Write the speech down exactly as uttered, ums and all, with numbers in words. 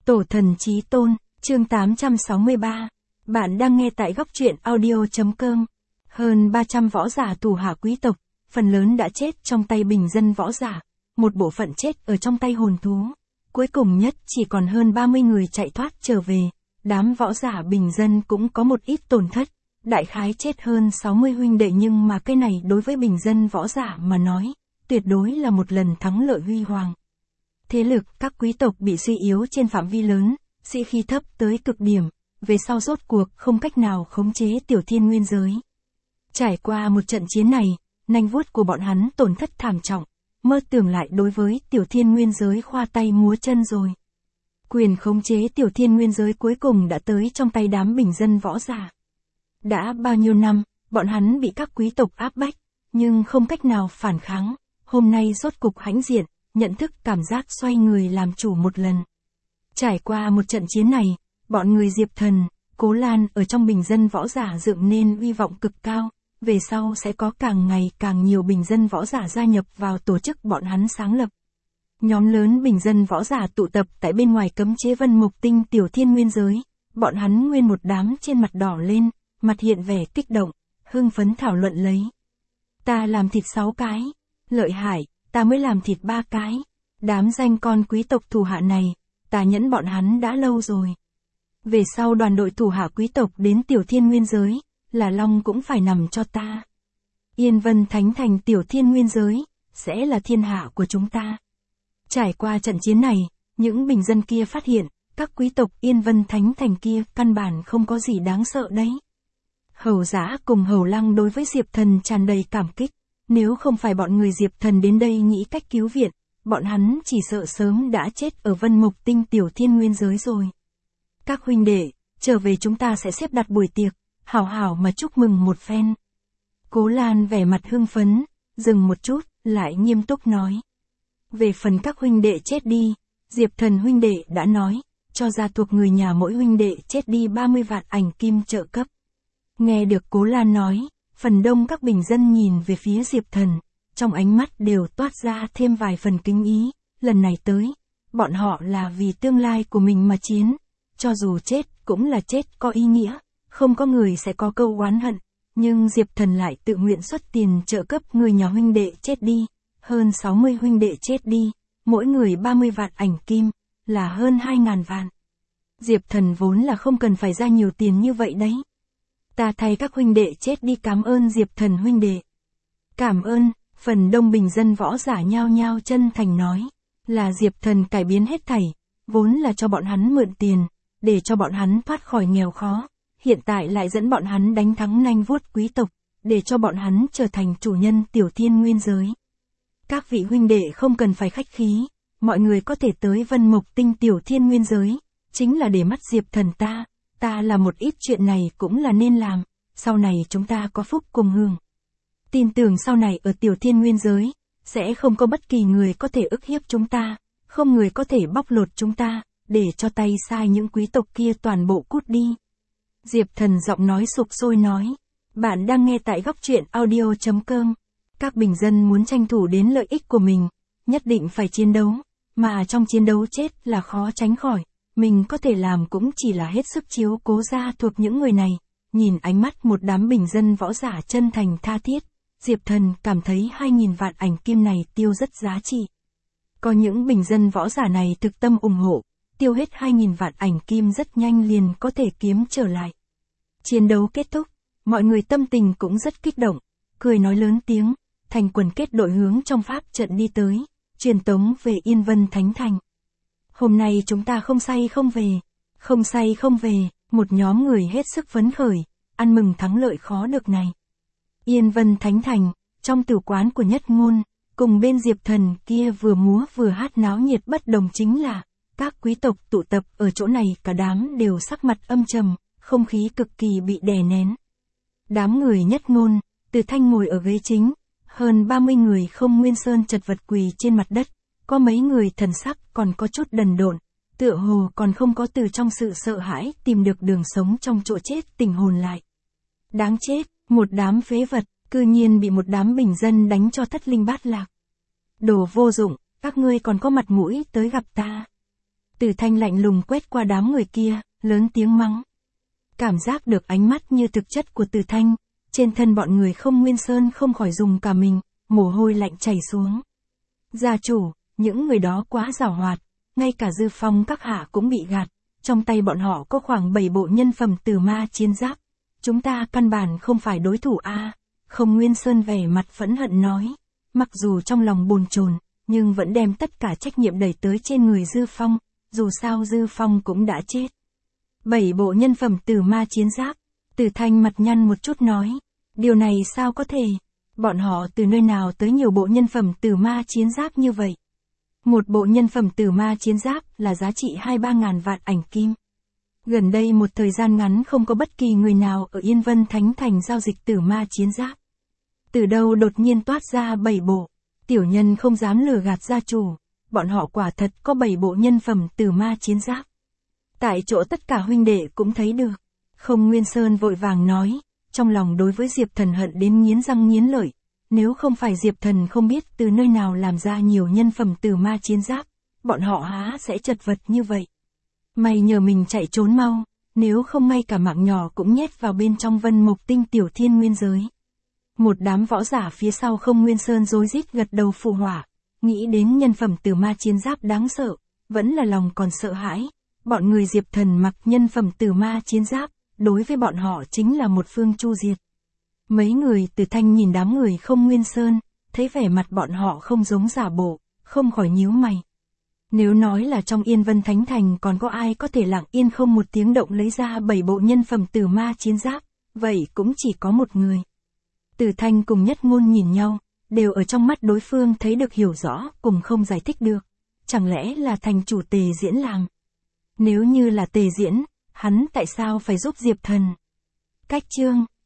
Tổ thần chí tôn, chương tám trăm sáu mươi ba. Bạn đang nghe tại góc truyện audio.com. Hơn ba trăm võ giả thủ hạ quý tộc, phần lớn đã chết trong tay bình dân võ giả, một bộ phận chết ở trong tay hồn thú. Cuối cùng nhất chỉ còn hơn ba mươi người chạy thoát trở về, đám võ giả bình dân cũng có một ít tổn thất, đại khái chết hơn sáu mươi huynh đệ, nhưng mà cái này đối với bình dân võ giả mà nói, tuyệt đối là một lần thắng lợi huy hoàng. Thế lực các quý tộc bị suy yếu trên phạm vi lớn, sĩ khí thấp tới cực điểm, về sau rốt cuộc không cách nào khống chế tiểu thiên nguyên giới. Trải qua một trận chiến này, nanh vuốt của bọn hắn tổn thất thảm trọng, mơ tưởng lại đối với tiểu thiên nguyên giới khoa tay múa chân rồi. Quyền khống chế tiểu thiên nguyên giới cuối cùng đã tới trong tay đám bình dân võ giả. Đã bao nhiêu năm, bọn hắn bị các quý tộc áp bách, nhưng không cách nào phản kháng, hôm nay rốt cục hãnh diện, nhận thức cảm giác xoay người làm chủ một lần. Trải qua một trận chiến này, bọn người Diệp Thần, Cố Lan ở trong bình dân võ giả dựng nên uy vọng cực cao, về sau sẽ có càng ngày càng nhiều bình dân võ giả gia nhập vào tổ chức bọn hắn sáng lập. Nhóm lớn bình dân võ giả tụ tập tại bên ngoài cấm chế Vân Mục Tinh tiểu thiên nguyên giới, bọn hắn nguyên một đám trên mặt đỏ lên, mặt hiện vẻ kích động, hưng phấn thảo luận lấy. Ta làm thịt sáu cái, lợi hại, ta mới làm thịt ba cái, đám danh con quý tộc thủ hạ này, ta nhẫn bọn hắn đã lâu rồi. Về sau đoàn đội thủ hạ quý tộc đến tiểu thiên nguyên giới, là long cũng phải nằm cho ta. Yên Vân Thánh Thành tiểu thiên nguyên giới, sẽ là thiên hạ của chúng ta. Trải qua trận chiến này, những bình dân kia phát hiện, các quý tộc Yên Vân Thánh Thành kia căn bản không có gì đáng sợ đấy. Hầu Giã cùng Hầu Lăng đối với Diệp Thần tràn đầy cảm kích, nếu không phải bọn người Diệp Thần đến đây nghĩ cách cứu viện, bọn hắn chỉ sợ sớm đã chết ở Vân Mục Tinh tiểu thiên nguyên giới rồi. Các huynh đệ, trở về chúng ta sẽ xếp đặt buổi tiệc, hảo hảo mà chúc mừng một phen. Cố Lan vẻ mặt hưng phấn, dừng một chút, lại nghiêm túc nói. Về phần các huynh đệ chết đi, Diệp Thần huynh đệ đã nói, cho gia thuộc người nhà mỗi huynh đệ chết đi ba mươi vạn ảnh kim trợ cấp. Nghe được Cố Lan nói, phần đông các bình dân nhìn về phía Diệp Thần, trong ánh mắt đều toát ra thêm vài phần kính ý, lần này tới, bọn họ là vì tương lai của mình mà chiến, cho dù chết cũng là chết có ý nghĩa, không có người sẽ có câu oán hận, nhưng Diệp Thần lại tự nguyện xuất tiền trợ cấp người nhà huynh đệ chết đi, hơn sáu mươi huynh đệ chết đi, mỗi người ba mươi vạn ảnh kim, là hơn hai ngàn vạn. Diệp Thần vốn là không cần phải ra nhiều tiền như vậy đấy. Ta thay các huynh đệ chết đi cảm ơn Diệp Thần huynh đệ. Cảm ơn, phần đông bình dân võ giả nhao nhao chân thành nói, là Diệp Thần cải biến hết thảy, vốn là cho bọn hắn mượn tiền, để cho bọn hắn thoát khỏi nghèo khó, hiện tại lại dẫn bọn hắn đánh thắng nanh vuốt quý tộc, để cho bọn hắn trở thành chủ nhân tiểu thiên nguyên giới. Các vị huynh đệ không cần phải khách khí, mọi người có thể tới Vân Mục Tinh tiểu thiên nguyên giới, chính là để mắt Diệp Thần ta. Ta làm một ít chuyện này cũng là nên làm, sau này chúng ta có phúc cùng hưởng. Tin tưởng sau này ở tiểu thiên nguyên giới, sẽ không có bất kỳ người có thể ức hiếp chúng ta, không người có thể bóc lột chúng ta, để cho tay sai những quý tộc kia toàn bộ cút đi. Diệp Thần giọng nói sục sôi nói, bạn đang nghe tại góc truyện audio.com. Các bình dân muốn tranh thủ đến lợi ích của mình, nhất định phải chiến đấu, mà trong chiến đấu chết là khó tránh khỏi. Mình có thể làm cũng chỉ là hết sức chiếu cố gia thuộc những người này, nhìn ánh mắt một đám bình dân võ giả chân thành tha thiết, Diệp Thần cảm thấy hai nghìn vạn ảnh kim này tiêu rất giá trị. Có những bình dân võ giả này thực tâm ủng hộ, tiêu hết hai nghìn vạn ảnh kim rất nhanh liền có thể kiếm trở lại. Chiến đấu kết thúc, mọi người tâm tình cũng rất kích động, cười nói lớn tiếng, thành quần kết đội hướng trong pháp trận đi tới, truyền tống về Yên Vân Thánh Thành. Hôm nay chúng ta không say không về, không say không về, một nhóm người hết sức phấn khởi, ăn mừng thắng lợi khó được này. Yên Vân Thánh Thành, trong tử quán của Nhất Ngôn, cùng bên Diệp Thần kia vừa múa vừa hát náo nhiệt bất đồng chính là, các quý tộc tụ tập ở chỗ này cả đám đều sắc mặt âm trầm, không khí cực kỳ bị đè nén. Đám người Nhất Ngôn, Từ Thanh ngồi ở ghế chính, hơn ba mươi người không nguyên sơn chật vật quỳ trên mặt đất. Có mấy người thần sắc còn có chút đần độn, tựa hồ còn không có từ trong sự sợ hãi tìm được đường sống trong chỗ chết tỉnh hồn lại. Đáng chết, một đám phế vật, cư nhiên bị một đám bình dân đánh cho thất linh bát lạc. Đồ vô dụng, các ngươi còn có mặt mũi tới gặp ta. Từ Thanh lạnh lùng quét qua đám người kia, lớn tiếng mắng. Cảm giác được ánh mắt như thực chất của Từ Thanh, trên thân bọn người Không Nguyên Sơn không khỏi dùng cả mình, mồ hôi lạnh chảy xuống. Gia chủ, những người đó quá giàu hoạt, ngay cả Dư Phong các hạ cũng bị gạt, trong tay bọn họ có khoảng bảy bộ nhân phẩm tử ma chiến giáp. Chúng ta căn bản không phải đối thủ a. Không Nguyên Sơn vẻ mặt phẫn hận nói, mặc dù trong lòng bồn chồn, nhưng vẫn đem tất cả trách nhiệm đẩy tới trên người Dư Phong, dù sao Dư Phong cũng đã chết. Bảy bộ nhân phẩm tử ma chiến giáp, Từ Thanh mặt nhăn một chút nói, điều này sao có thể, bọn họ từ nơi nào tới nhiều bộ nhân phẩm tử ma chiến giáp như vậy. Một bộ nhân phẩm tử ma chiến giáp là giá trị hai ba ngàn vạn ảnh kim. Gần đây một thời gian ngắn không có bất kỳ người nào ở Yên Vân Thánh Thành giao dịch tử ma chiến giáp. Từ đâu đột nhiên toát ra bảy bộ, tiểu nhân không dám lừa gạt gia chủ, bọn họ quả thật có bảy bộ nhân phẩm tử ma chiến giáp. Tại chỗ tất cả huynh đệ cũng thấy được. Không Nguyên Sơn vội vàng nói, trong lòng đối với Diệp Thần hận đến nghiến răng nghiến lợi. Nếu không phải Diệp Thần không biết từ nơi nào làm ra nhiều nhân phẩm tử ma chiến giáp, bọn họ há sẽ chật vật như vậy. May nhờ mình chạy trốn mau, nếu không ngay cả mạng nhỏ cũng nhét vào bên trong Vân Mộc Tinh tiểu thiên nguyên giới. Một đám võ giả phía sau Không Nguyên Sơn rối rít gật đầu phụ họa, nghĩ đến nhân phẩm tử ma chiến giáp đáng sợ, vẫn là lòng còn sợ hãi. Bọn người Diệp Thần mặc nhân phẩm tử ma chiến giáp, đối với bọn họ chính là một phương chu diệt. Mấy người Từ Thanh nhìn đám người Không Nguyên Sơn, thấy vẻ mặt bọn họ không giống giả bộ, không khỏi nhíu mày. Nếu nói là trong Yên Vân Thánh Thành còn có ai có thể lặng yên không một tiếng động lấy ra bảy bộ nhân phẩm tử ma chiến giáp, vậy cũng chỉ có một người. Từ Thanh cùng Nhất Ngôn nhìn nhau, đều ở trong mắt đối phương thấy được hiểu rõ, cùng không giải thích được. Chẳng lẽ là thành chủ Tề Diễn làm? Nếu như là Tề Diễn, hắn tại sao phải giúp Diệp Thần? Cách chương